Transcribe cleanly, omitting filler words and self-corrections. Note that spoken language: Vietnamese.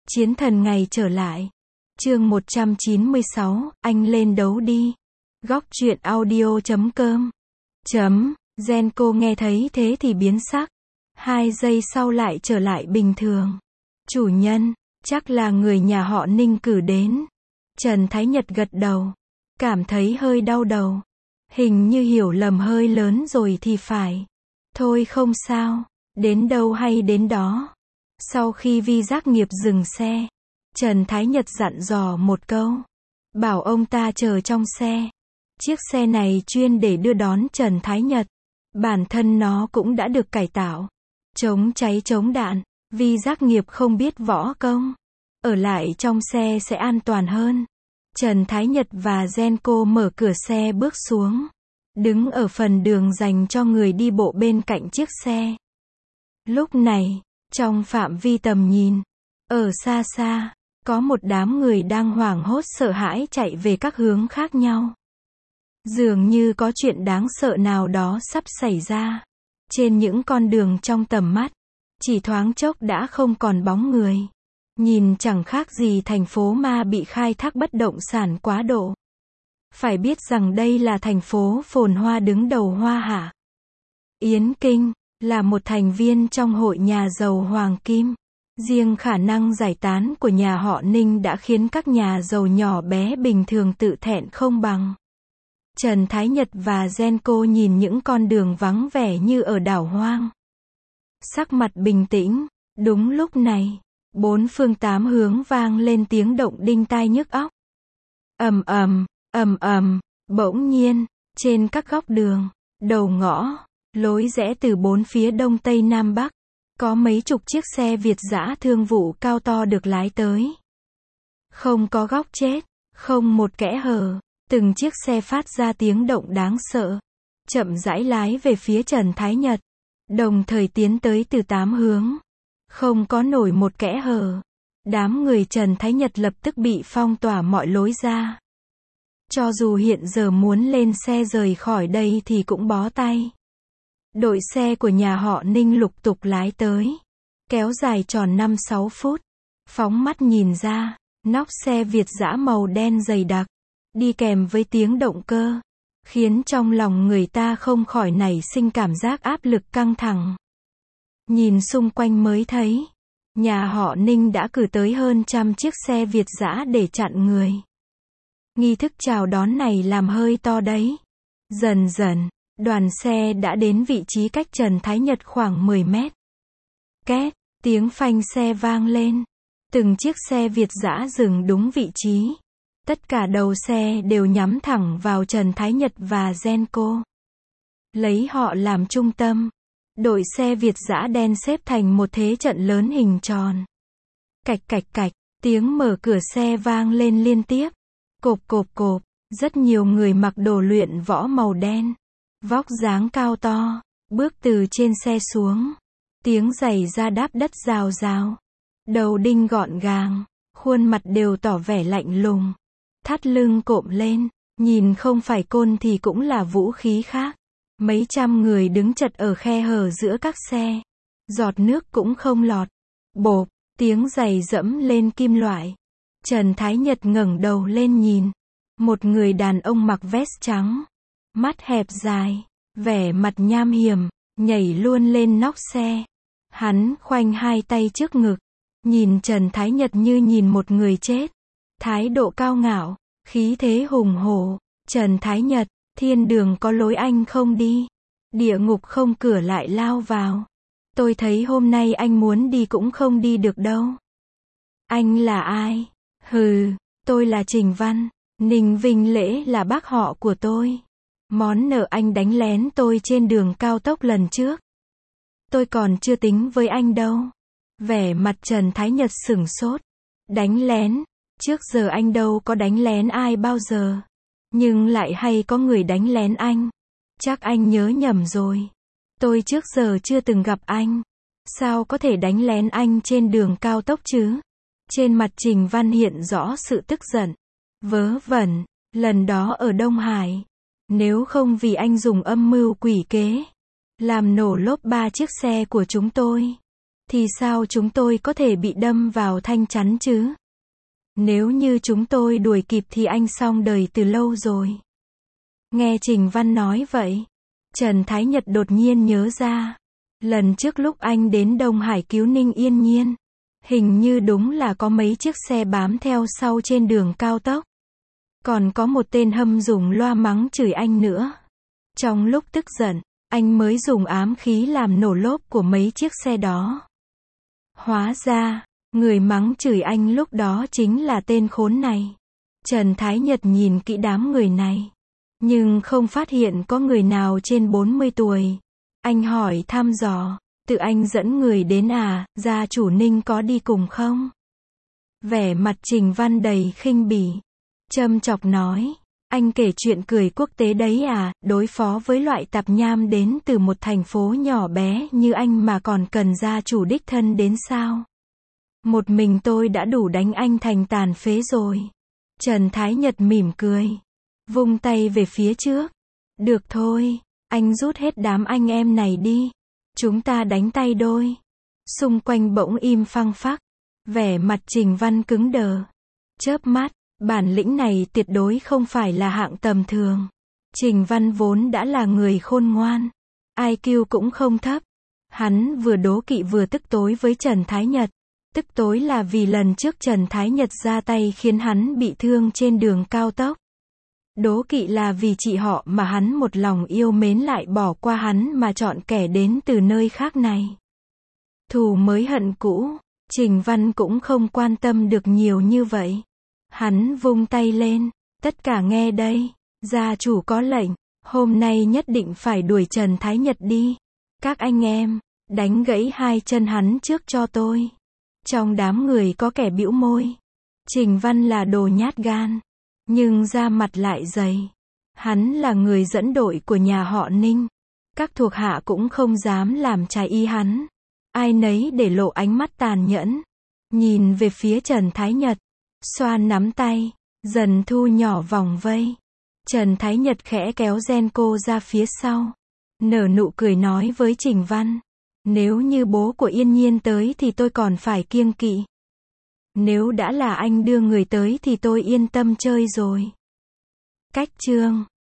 Chiến thần ngày trở lại. Chương 196, anh lên đấu đi. Góc truyện audio.com. Genco nghe thấy thế thì biến sắc. 2 giây sau lại trở lại bình thường. Chủ nhân, chắc là người nhà họ Ninh cử đến. Trần Thái Nhật gật đầu. Cảm thấy hơi đau đầu. Hình như hiểu lầm hơi lớn rồi thì phải. Thôi không sao, đến đâu hay đến đó. Sau khi Vi Giác Nghiệp dừng xe, Trần Thái Nhật dặn dò một câu. Bảo ông ta chờ trong xe. Chiếc xe này chuyên để đưa đón Trần Thái Nhật. Bản thân nó cũng đã được cải tạo. Chống cháy chống đạn. Vi Giác Nghiệp không biết võ công. Ở lại trong xe sẽ an toàn hơn. Trần Thái Nhật và Genco mở cửa xe bước xuống. Đứng ở phần đường dành cho người đi bộ bên cạnh chiếc xe. Lúc này, trong phạm vi tầm nhìn, ở xa xa, có một đám người đang hoảng hốt sợ hãi chạy về các hướng khác nhau. Dường như có chuyện đáng sợ nào đó sắp xảy ra. Trên những con đường trong tầm mắt, chỉ thoáng chốc đã không còn bóng người. Nhìn chẳng khác gì thành phố ma bị khai thác bất động sản quá độ. Phải biết rằng đây là thành phố phồn hoa đứng đầu Hoa Hạ. Yến Kinh là một thành viên trong hội nhà giàu Hoàng Kim. Riêng khả năng giải tán của nhà họ Ninh đã khiến các nhà giàu nhỏ bé bình thường tự thẹn không bằng. Trần Thái Nhật và Genco nhìn những con đường vắng vẻ như ở đảo hoang. Sắc mặt bình tĩnh. Đúng lúc này, 4 phương 8 hướng vang lên tiếng động đinh tai nhức óc. Ầm ầm, ầm ầm, bỗng nhiên, trên các góc đường, đầu ngõ, lối rẽ từ 4 phía đông tây nam bắc, có mấy chục chiếc xe Việt dã thương vụ cao to được lái tới. Không có góc chết, không một kẽ hở, từng chiếc xe phát ra tiếng động đáng sợ, chậm rãi lái về phía Trần Thái Nhật, đồng thời tiến tới từ 8 hướng. Không có nổi một kẽ hở. Đám người Trần Thái Nhật lập tức bị phong tỏa mọi lối ra. Cho dù hiện giờ muốn lên xe rời khỏi đây thì cũng bó tay. Đội xe của nhà họ Ninh lục tục lái tới. Kéo dài tròn 5-6 phút. Phóng mắt nhìn ra, nóc xe Việt dã màu đen dày đặc, đi kèm với tiếng động cơ, khiến trong lòng người ta không khỏi nảy sinh cảm giác áp lực căng thẳng. Nhìn xung quanh mới thấy, nhà họ Ninh đã cử tới hơn 100 chiếc xe Việt dã để chặn người. Nghi thức chào đón này làm hơi to đấy. Dần dần, đoàn xe đã đến vị trí cách Trần Thái Nhật khoảng 10 mét. Két, tiếng phanh xe vang lên. Từng chiếc xe Việt dã dừng đúng vị trí. Tất cả đầu xe đều nhắm thẳng vào Trần Thái Nhật và Genco. Lấy họ làm trung tâm. Đội xe Việt dã đen xếp thành một thế trận lớn hình tròn. Cạch cạch cạch, tiếng mở cửa xe vang lên liên tiếp. Cộp cộp cộp, rất nhiều người mặc đồ luyện võ màu đen. Vóc dáng cao to, bước từ trên xe xuống. Tiếng giày da đáp đất rào rào. Đầu đinh gọn gàng, khuôn mặt đều tỏ vẻ lạnh lùng. Thắt lưng cộm lên, nhìn không phải côn thì cũng là vũ khí khác. Mấy trăm người đứng chật ở khe hở giữa các xe. Giọt nước cũng không lọt. Bộp, tiếng giày dẫm lên kim loại. Trần Thái Nhật ngẩng đầu lên nhìn. Một người đàn ông mặc vest trắng. Mắt hẹp dài, vẻ mặt nham hiểm, nhảy luôn lên nóc xe. Hắn khoanh 2 tay trước ngực. Nhìn Trần Thái Nhật như nhìn một người chết. Thái độ cao ngạo, khí thế hùng hổ. Trần Thái Nhật, thiên đường có lối anh không đi. Địa ngục không cửa lại lao vào. Tôi thấy hôm nay anh muốn đi cũng không đi được đâu. Anh là ai? Hừ, tôi là Trình Văn. Ninh Vinh Lễ là bác họ của tôi. Món nợ anh đánh lén tôi trên đường cao tốc lần trước. Tôi còn chưa tính với anh đâu. Vẻ mặt Trần Thái Nhật sửng sốt. Đánh lén? Trước giờ anh đâu có đánh lén ai bao giờ. Nhưng lại hay có người đánh lén anh. Chắc anh nhớ nhầm rồi. Tôi trước giờ chưa từng gặp anh. Sao có thể đánh lén anh trên đường cao tốc chứ? Trên mặt Trình Văn hiện rõ sự tức giận. Vớ vẩn, lần đó ở Đông Hải. Nếu không vì anh dùng âm mưu quỷ kế, làm nổ lốp 3 chiếc xe của chúng tôi, thì sao chúng tôi có thể bị đâm vào thanh chắn chứ? Nếu như chúng tôi đuổi kịp thì anh xong đời từ lâu rồi. Nghe Trình Văn nói vậy, Trần Thái Nhật đột nhiên nhớ ra. Lần trước lúc anh đến Đông Hải cứu Ninh Yên Nhiên, hình như đúng là có mấy chiếc xe bám theo sau trên đường cao tốc. Còn có một tên hâm dùng loa mắng chửi anh nữa. Trong lúc tức giận, anh mới dùng ám khí làm nổ lốp của mấy chiếc xe đó. Hóa ra, người mắng chửi anh lúc đó chính là tên khốn này. Trần Thái Nhật nhìn kỹ đám người này, nhưng không phát hiện có người nào trên 40 tuổi. Anh hỏi thăm dò, tự anh dẫn người đến à, gia chủ Ninh có đi cùng không? Vẻ mặt Trình Văn đầy khinh bỉ, châm chọc nói, anh kể chuyện cười quốc tế đấy à, đối phó với loại tạp nham đến từ một thành phố nhỏ bé như anh mà còn cần gia chủ đích thân đến sao? Một mình tôi đã đủ đánh anh thành tàn phế rồi. Trần Thái Nhật mỉm cười, vung tay về phía trước. Được thôi, anh rút hết đám anh em này đi. Chúng ta đánh tay đôi. Xung quanh bỗng im phăng phắc. Vẻ mặt Trình Văn cứng đờ. Chớp mắt, bản lĩnh này tuyệt đối không phải là hạng tầm thường. Trình Văn vốn đã là người khôn ngoan, IQ cũng không thấp. Hắn vừa đố kỵ vừa tức tối với Trần Thái Nhật. Tức tối là vì lần trước Trần Thái Nhật ra tay khiến hắn bị thương trên đường cao tốc. Đố kỵ là vì chị họ mà hắn một lòng yêu mến lại bỏ qua hắn mà chọn kẻ đến từ nơi khác này. Thù mới hận cũ, Trình Văn cũng không quan tâm được nhiều như vậy. Hắn vung tay lên, tất cả nghe đây, gia chủ có lệnh, hôm nay nhất định phải đuổi Trần Thái Nhật đi. Các anh em, đánh gãy hai chân hắn trước cho tôi. Trong đám người có kẻ bĩu môi. Trình Văn là đồ nhát gan, nhưng da mặt lại dày. Hắn là người dẫn đội của nhà họ Ninh. Các thuộc hạ cũng không dám làm trái ý hắn. Ai nấy để lộ ánh mắt tàn nhẫn. Nhìn về phía Trần Thái Nhật. Xoa nắm tay, dần thu nhỏ vòng vây. Trần Thái Nhật khẽ kéo Genco ra phía sau. Nở nụ cười nói với Trình Văn. Nếu như bố của Yên Nhiên tới thì tôi còn phải kiêng kỵ. Nếu đã là anh đưa người tới thì tôi yên tâm chơi rồi. Cách chương